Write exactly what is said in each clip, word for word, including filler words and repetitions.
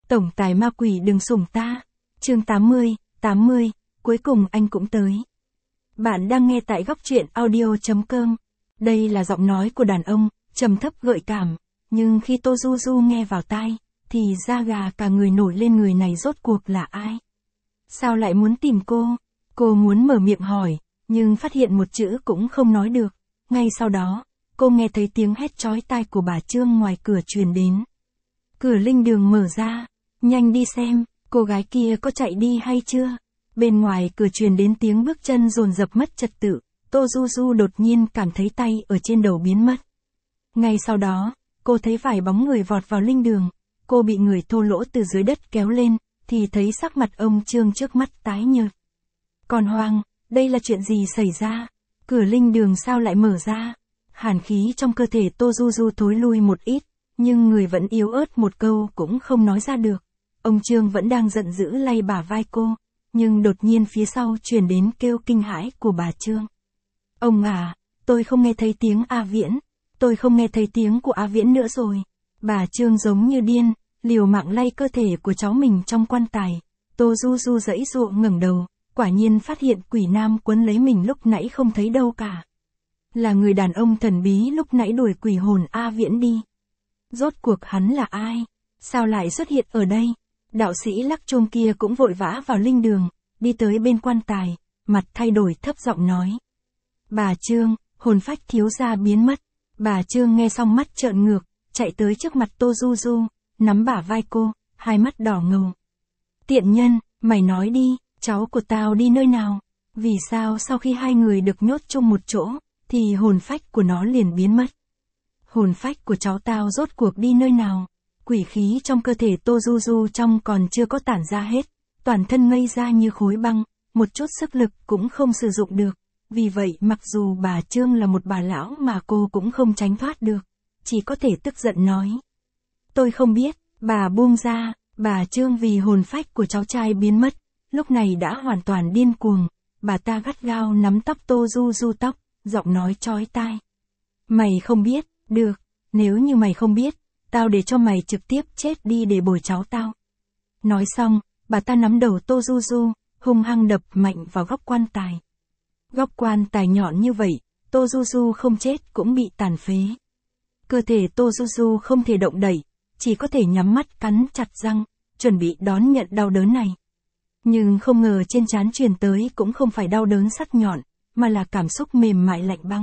Tổng tài ma quỷ đừng sủng ta. Chương tám mươi, tám mươi, cuối cùng anh cũng tới. Bạn đang nghe tại góc truyện audio chấm com. Đây là giọng nói của đàn ông, trầm thấp gợi cảm, nhưng khi Tô Du Du nghe vào tai, thì da gà cả người nổi lên. Người này rốt cuộc là ai? Sao lại muốn tìm cô? Cô muốn mở miệng hỏi, nhưng phát hiện một chữ cũng không nói được. Ngay sau đó, cô nghe thấy tiếng hét chói tai của bà Trương ngoài cửa truyền đến. Cửa linh đường mở ra, nhanh đi xem, cô gái kia có chạy đi hay chưa? Bên ngoài cửa truyền đến tiếng bước chân dồn dập mất trật tự, Tô Du Du đột nhiên cảm thấy tay ở trên đầu biến mất. Ngay sau đó, cô thấy vài bóng người vọt vào linh đường, cô bị người thô lỗ từ dưới đất kéo lên, thì thấy sắc mặt ông Trương trước mắt tái nhợt. Còn Hoàng, đây là chuyện gì xảy ra? Cửa linh đường sao lại mở ra? Hàn khí trong cơ thể Tô Du Du thối lui một ít, nhưng người vẫn yếu ớt một câu cũng không nói ra được. Ông Trương vẫn đang giận dữ lay bả vai cô, nhưng đột nhiên phía sau truyền đến kêu kinh hãi của bà Trương. Ông à, tôi không nghe thấy tiếng A Viễn, tôi không nghe thấy tiếng của A Viễn nữa rồi. Bà Trương giống như điên, liều mạng lay cơ thể của cháu mình trong quan tài. Tô Du Du giãy giụa ngẩng đầu, quả nhiên phát hiện quỷ nam quấn lấy mình lúc nãy không thấy đâu cả. Là người đàn ông thần bí lúc nãy đuổi quỷ hồn A Viễn đi. Rốt cuộc hắn là ai? Sao lại xuất hiện ở đây? Đạo sĩ lắc chuông kia cũng vội vã vào linh đường, đi tới bên quan tài, mặt thay đổi thấp giọng nói. Bà Trương, hồn phách thiếu gia biến mất. Bà Trương nghe xong mắt trợn ngược, chạy tới trước mặt Tô Du Du, nắm bả vai cô, hai mắt đỏ ngầu. Tiện nhân, mày nói đi, cháu của tao đi nơi nào? Vì sao sau khi hai người được nhốt chung một chỗ, thì hồn phách của nó liền biến mất? Hồn phách của cháu tao rốt cuộc đi nơi nào? Quỷ khí trong cơ thể Tô Du Du trong còn chưa có tản ra hết, toàn thân ngây ra như khối băng, một chút sức lực cũng không sử dụng được. Vì vậy mặc dù bà Trương là một bà lão mà cô cũng không tránh thoát được, chỉ có thể tức giận nói. Tôi không biết, bà buông ra. Bà Trương vì hồn phách của cháu trai biến mất, lúc này đã hoàn toàn điên cuồng, bà ta gắt gao nắm tóc Tô Du Du tóc, giọng nói chói tai. Mày không biết, được, nếu như mày không biết, tao để cho mày trực tiếp chết đi để bồi cháu tao. Nói xong, bà ta nắm đầu Tô Du Du, hung hăng đập mạnh vào góc quan tài. Góc quan tài nhọn như vậy, Tô Du Du không chết cũng bị tàn phế. Cơ thể Tô Du Du không thể động đậy, chỉ có thể nhắm mắt cắn chặt răng, chuẩn bị đón nhận đau đớn này. Nhưng không ngờ trên trán truyền tới cũng không phải đau đớn sắc nhọn, mà là cảm xúc mềm mại lạnh băng.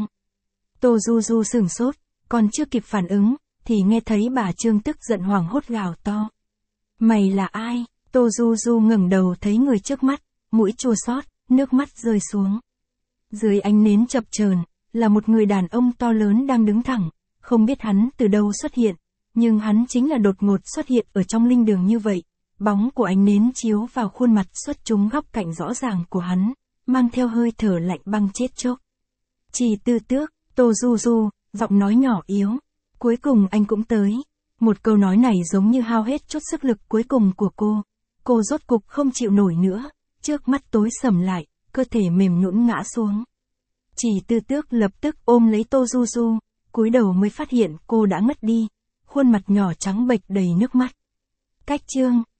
Tô Du Du sửng sốt, còn chưa kịp phản ứng, thì nghe thấy bà Trương tức giận hoảng hốt gào to. Mày là ai? Tô Du Du ngẩng đầu thấy người trước mắt, mũi chua xót, nước mắt rơi xuống. Dưới ánh nến chập chờn, là một người đàn ông to lớn đang đứng thẳng, không biết hắn từ đâu xuất hiện, nhưng hắn chính là đột ngột xuất hiện ở trong linh đường như vậy. Bóng của ánh nến chiếu vào khuôn mặt xuất chúng góc cạnh rõ ràng của hắn, mang theo hơi thở lạnh băng chết chóc. Chỉ Tư Tước, Tô Du Du, giọng nói nhỏ yếu. Cuối cùng anh cũng tới. Một câu nói này giống như hao hết chút sức lực cuối cùng của cô. Cô rốt cục không chịu nổi nữa, trước mắt tối sầm lại, cơ thể mềm nhũn ngã xuống. Chỉ Tư Tước lập tức ôm lấy Tô Du Du, cúi đầu mới phát hiện cô đã ngất đi, khuôn mặt nhỏ trắng bệch đầy nước mắt. Cách Trương,